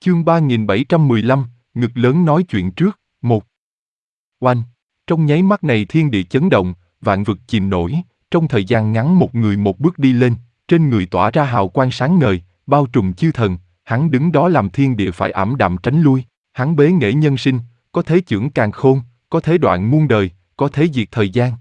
Chương 3715, ngực lớn nói chuyện trước, 1. Oanh! Trong nháy mắt này thiên địa chấn động, vạn vực chìm nổi, trong thời gian ngắn một người một bước đi lên, trên người tỏa ra hào quang sáng ngời, bao trùm chư thần, hắn đứng đó làm thiên địa phải ảm đạm tránh lui, hắn bế nghệ nhân sinh, có thế chưởng càn khôn, có thế đoạn muôn đời, có thế diệt thời gian,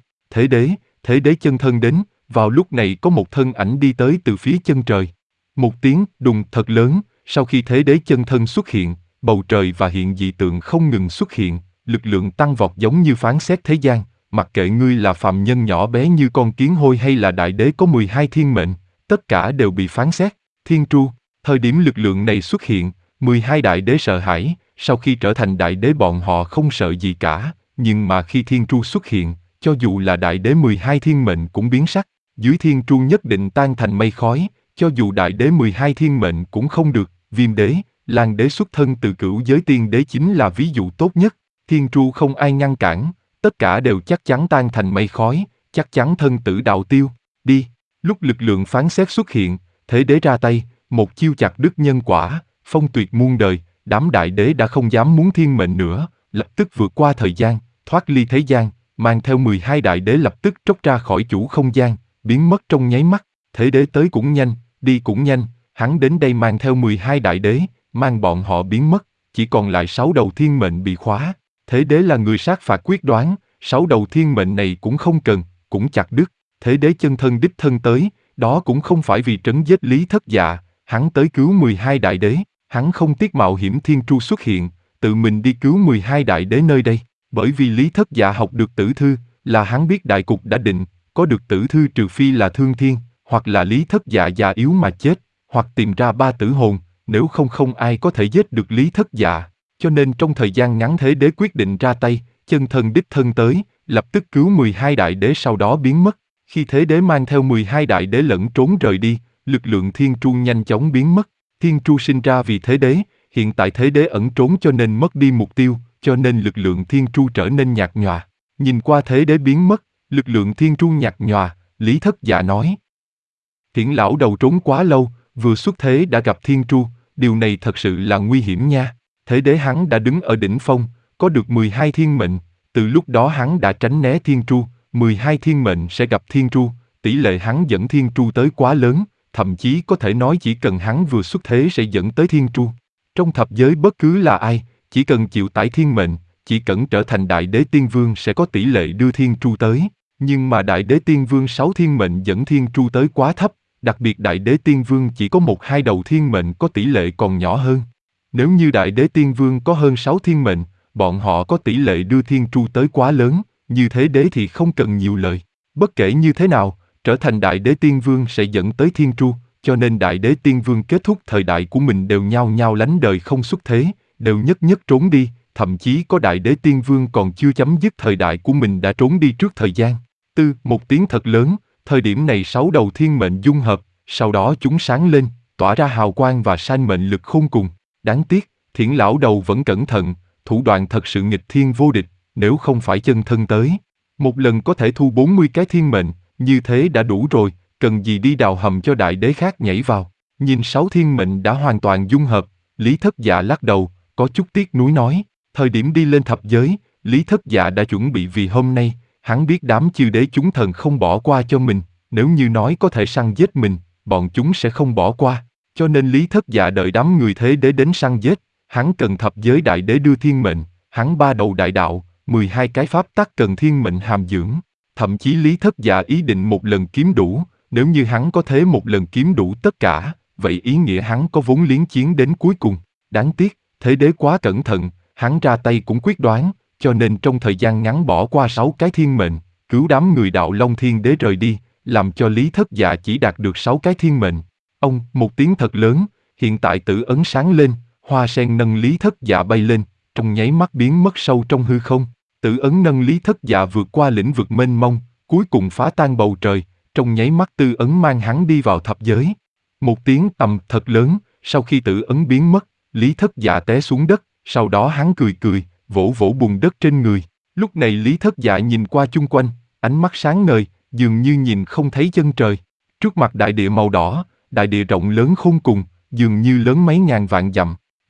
thế đế chân thân đến, vào lúc này có một thân ảnh đi tới từ phía chân trời. Một tiếng đùng thật lớn, sau khi thế đế chân thân xuất hiện, bầu trời và hiện dị tượng không ngừng xuất hiện, lực lượng tăng vọt giống như phán xét thế gian, mặc kệ ngươi là phàm nhân nhỏ bé như con kiến hôi hay là đại đế có 12 thiên mệnh, tất cả đều bị phán xét. Thiên tru, thời điểm lực lượng này xuất hiện, 12 đại đế sợ hãi, sau khi trở thành đại đế bọn họ không sợ gì cả, nhưng mà khi thiên tru xuất hiện, cho dù là đại đế 12 thiên mệnh cũng biến sắc, dưới thiên tru nhất định tan thành mây khói, cho dù đại đế 12 thiên mệnh cũng không được. Viêm đế, Lan đế xuất thân từ cửu giới tiên đế chính là ví dụ tốt nhất, thiên tru không ai ngăn cản, tất cả đều chắc chắn tan thành mây khói, chắc chắn thân tử đạo tiêu. Đi! Lúc lực lượng phán xét xuất hiện, thế đế ra tay, một chiêu chặt đứt nhân quả, phong tuyệt muôn đời, đám đại đế đã không dám muốn thiên mệnh nữa, lập tức vượt qua thời gian, thoát ly thế gian, mang theo 12 đại đế lập tức tróc ra khỏi chủ không gian, biến mất trong nháy mắt. Thế đế tới cũng nhanh, đi cũng nhanh, hắn đến đây mang theo 12 đại đế, mang bọn họ biến mất, chỉ còn lại 6 đầu thiên mệnh bị khóa. Thế đế là người sát phạt quyết đoán, 6 đầu thiên mệnh này cũng không cần, cũng chặt đứt. Thế đế chân thân đích thân tới, đó cũng không phải vì trấn giết Lý Thất Dạ, hắn tới cứu 12 đại đế, hắn không tiếc mạo hiểm thiên tru xuất hiện, tự mình đi cứu 12 đại đế nơi đây, bởi vì Lý Thất Dạ học được tử thư, là hắn biết đại cục đã định, có được tử thư trừ phi là thương thiên, hoặc là Lý Thất Dạ già yếu mà chết, hoặc tìm ra 3 tử hồn, nếu không không ai có thể giết được Lý Thất Dạ. Cho nên trong thời gian ngắn thế đế quyết định ra tay, chân thân đích thân tới, lập tức cứu 12 đại đế sau đó biến mất. Khi thế đế mang theo 12 đại đế lẫn trốn rời đi, lực lượng thiên tru nhanh chóng biến mất. Thiên tru sinh ra vì thế đế, hiện tại thế đế ẩn trốn cho nên mất đi mục tiêu, cho nên lực lượng thiên tru trở nên nhạt nhòa. Nhìn qua thế đế biến mất, lực lượng thiên tru nhạt nhòa, Lý Thất Dạ nói. Thiển lão đầu trốn quá lâu, vừa xuất thế đã gặp thiên tru, điều này thật sự là nguy hiểm nha. Thế đế hắn đã đứng ở đỉnh phong, có được 12 thiên mệnh, từ lúc đó hắn đã tránh né thiên tru, 12 thiên mệnh sẽ gặp thiên tru, tỷ lệ hắn dẫn thiên tru tới quá lớn, thậm chí có thể nói chỉ cần hắn vừa xuất thế sẽ dẫn tới thiên tru. Trong thập giới bất cứ là ai, chỉ cần chịu tải thiên mệnh, chỉ cần trở thành đại đế tiên vương sẽ có tỷ lệ đưa thiên tru tới, nhưng mà đại đế tiên vương 6 thiên mệnh dẫn thiên tru tới quá thấp. Đặc biệt đại đế tiên vương chỉ có 1-2 đầu thiên mệnh có tỷ lệ còn nhỏ hơn. Nếu như đại đế tiên vương có hơn 6 thiên mệnh, bọn họ có tỷ lệ đưa thiên tru tới quá lớn, như thế đế thì không cần nhiều lời. Bất kể như thế nào, trở thành đại đế tiên vương sẽ dẫn tới thiên tru, cho nên đại đế tiên vương kết thúc thời đại của mình đều nhao nhao lánh đời không xuất thế, đều nhất trốn đi, thậm chí có đại đế tiên vương còn chưa chấm dứt thời đại của mình đã trốn đi trước thời gian. Một tiếng thật lớn. Thời điểm này 6 đầu thiên mệnh dung hợp, sau đó chúng sáng lên, tỏa ra hào quang và sanh mệnh lực khôn cùng. Đáng tiếc, Thiển lão đầu vẫn cẩn thận, thủ đoạn thật sự nghịch thiên vô địch, nếu không phải chân thân tới. Một lần có thể thu 40 cái thiên mệnh, như thế đã đủ rồi, cần gì đi đào hầm cho đại đế khác nhảy vào. Nhìn 6 thiên mệnh đã hoàn toàn dung hợp, Lý Thất Dạ lắc đầu, có chút tiếc nuối nói. Thời điểm đi lên thập giới, Lý Thất Dạ đã chuẩn bị vì hôm nay. Hắn biết đám chư đế chúng thần không bỏ qua cho mình, nếu như nói có thể săn giết mình, bọn chúng sẽ không bỏ qua. Cho nên Lý Thất Dạ đợi đám người thế đế đến săn giết, hắn cần thập giới đại đế đưa thiên mệnh, hắn 3 đầu đại đạo, 12 cái pháp tắc cần thiên mệnh hàm dưỡng. Thậm chí Lý Thất Dạ ý định một lần kiếm đủ, nếu như hắn có thế một lần kiếm đủ tất cả, vậy ý nghĩa hắn có vốn liếng chiến đến cuối cùng. Đáng tiếc, thế đế quá cẩn thận, hắn ra tay cũng quyết đoán. Cho nên trong thời gian ngắn bỏ qua 6 cái thiên mệnh, cứu đám người đạo Long Thiên Đế rời đi, làm cho Lý Thất Dạ chỉ đạt được 6 cái thiên mệnh. Một tiếng thật lớn, hiện tại tử ấn sáng lên, hoa sen nâng Lý Thất Dạ bay lên, trong nháy mắt biến mất sâu trong hư không. Tử ấn nâng Lý Thất Dạ vượt qua lĩnh vực mênh mông, cuối cùng phá tan bầu trời, trong nháy mắt tử ấn mang hắn đi vào thập giới. Một tiếng ầm thật lớn, sau khi tử ấn biến mất, Lý Thất Dạ té xuống đất, sau đó hắn cười, vỗ bùn đất trên người. Lúc này Lý Thất Dạ nhìn qua chung quanh, ánh mắt sáng ngời, dường như nhìn không thấy chân trời. Trước mặt đại địa màu đỏ, đại địa rộng lớn khôn cùng, dường như lớn mấy ngàn vạn dặm.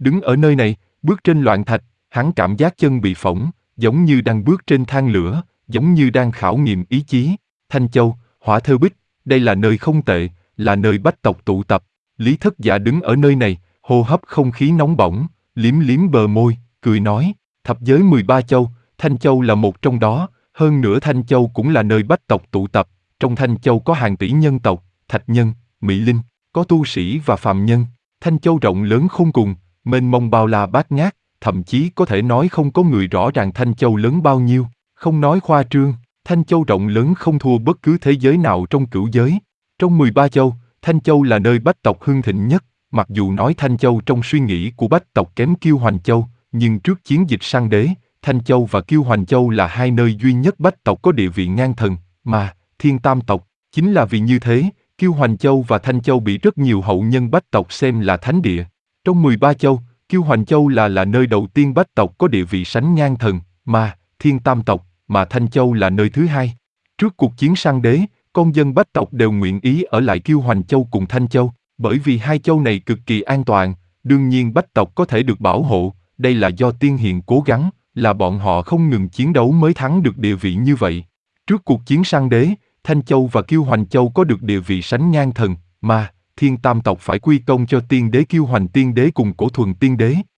Đứng ở nơi này, bước trên loạn thạch, hắn cảm giác chân bị phỏng, giống như đang bước trên than lửa, giống như đang khảo nghiệm ý chí. Thanh Châu, Hỏa Thơ Bích, đây là nơi không tệ, là nơi bách tộc tụ tập. Lý Thất Dạ đứng ở nơi này, hô hấp không khí nóng bỏng, liếm liếm bờ môi, cười nói, thập giới 13 châu, Thanh Châu là một trong đó, hơn nữa Thanh Châu cũng là nơi bách tộc tụ tập. Trong Thanh Châu có hàng tỷ nhân tộc, thạch nhân, mỹ linh, có tu sĩ và phàm nhân. Thanh Châu rộng lớn khôn cùng, mênh mông bao la bát ngát, thậm chí có thể nói không có người rõ ràng Thanh Châu lớn bao nhiêu. Không nói khoa trương, Thanh Châu rộng lớn không thua bất cứ thế giới nào trong cửu giới. Trong 13 châu, Thanh Châu là nơi bách tộc hưng thịnh nhất. Mặc dù nói Thanh Châu trong suy nghĩ của bách tộc kém Kiêu Hoành Châu, nhưng trước chiến dịch Sang Đế, Thanh Châu và Kiêu Hoành Châu là hai nơi duy nhất bách tộc có địa vị ngang thần, mà Thiên Tam tộc. Chính là vì như thế, Kiêu Hoành Châu và Thanh Châu bị rất nhiều hậu nhân bách tộc xem là thánh địa. Trong 13 châu, Kiêu Hoành Châu là nơi đầu tiên bách tộc có địa vị sánh ngang thần, mà Thiên Tam tộc, mà Thanh Châu là nơi thứ hai. Trước cuộc chiến Sang Đế, con dân bách tộc đều nguyện ý ở lại Kiêu Hoành Châu cùng Thanh Châu, bởi vì hai châu này cực kỳ an toàn, đương nhiên bách tộc có thể được bảo hộ, đây là do tiên hiền cố gắng, là bọn họ không ngừng chiến đấu mới thắng được địa vị như vậy. Trước cuộc chiến Sang Đế, Thanh Châu và Kiêu Hoành Châu có được địa vị sánh ngang thần, mà Thiên Tam tộc phải quy công cho tiên đế Kiêu Hoành tiên đế cùng Cổ Thuần tiên đế.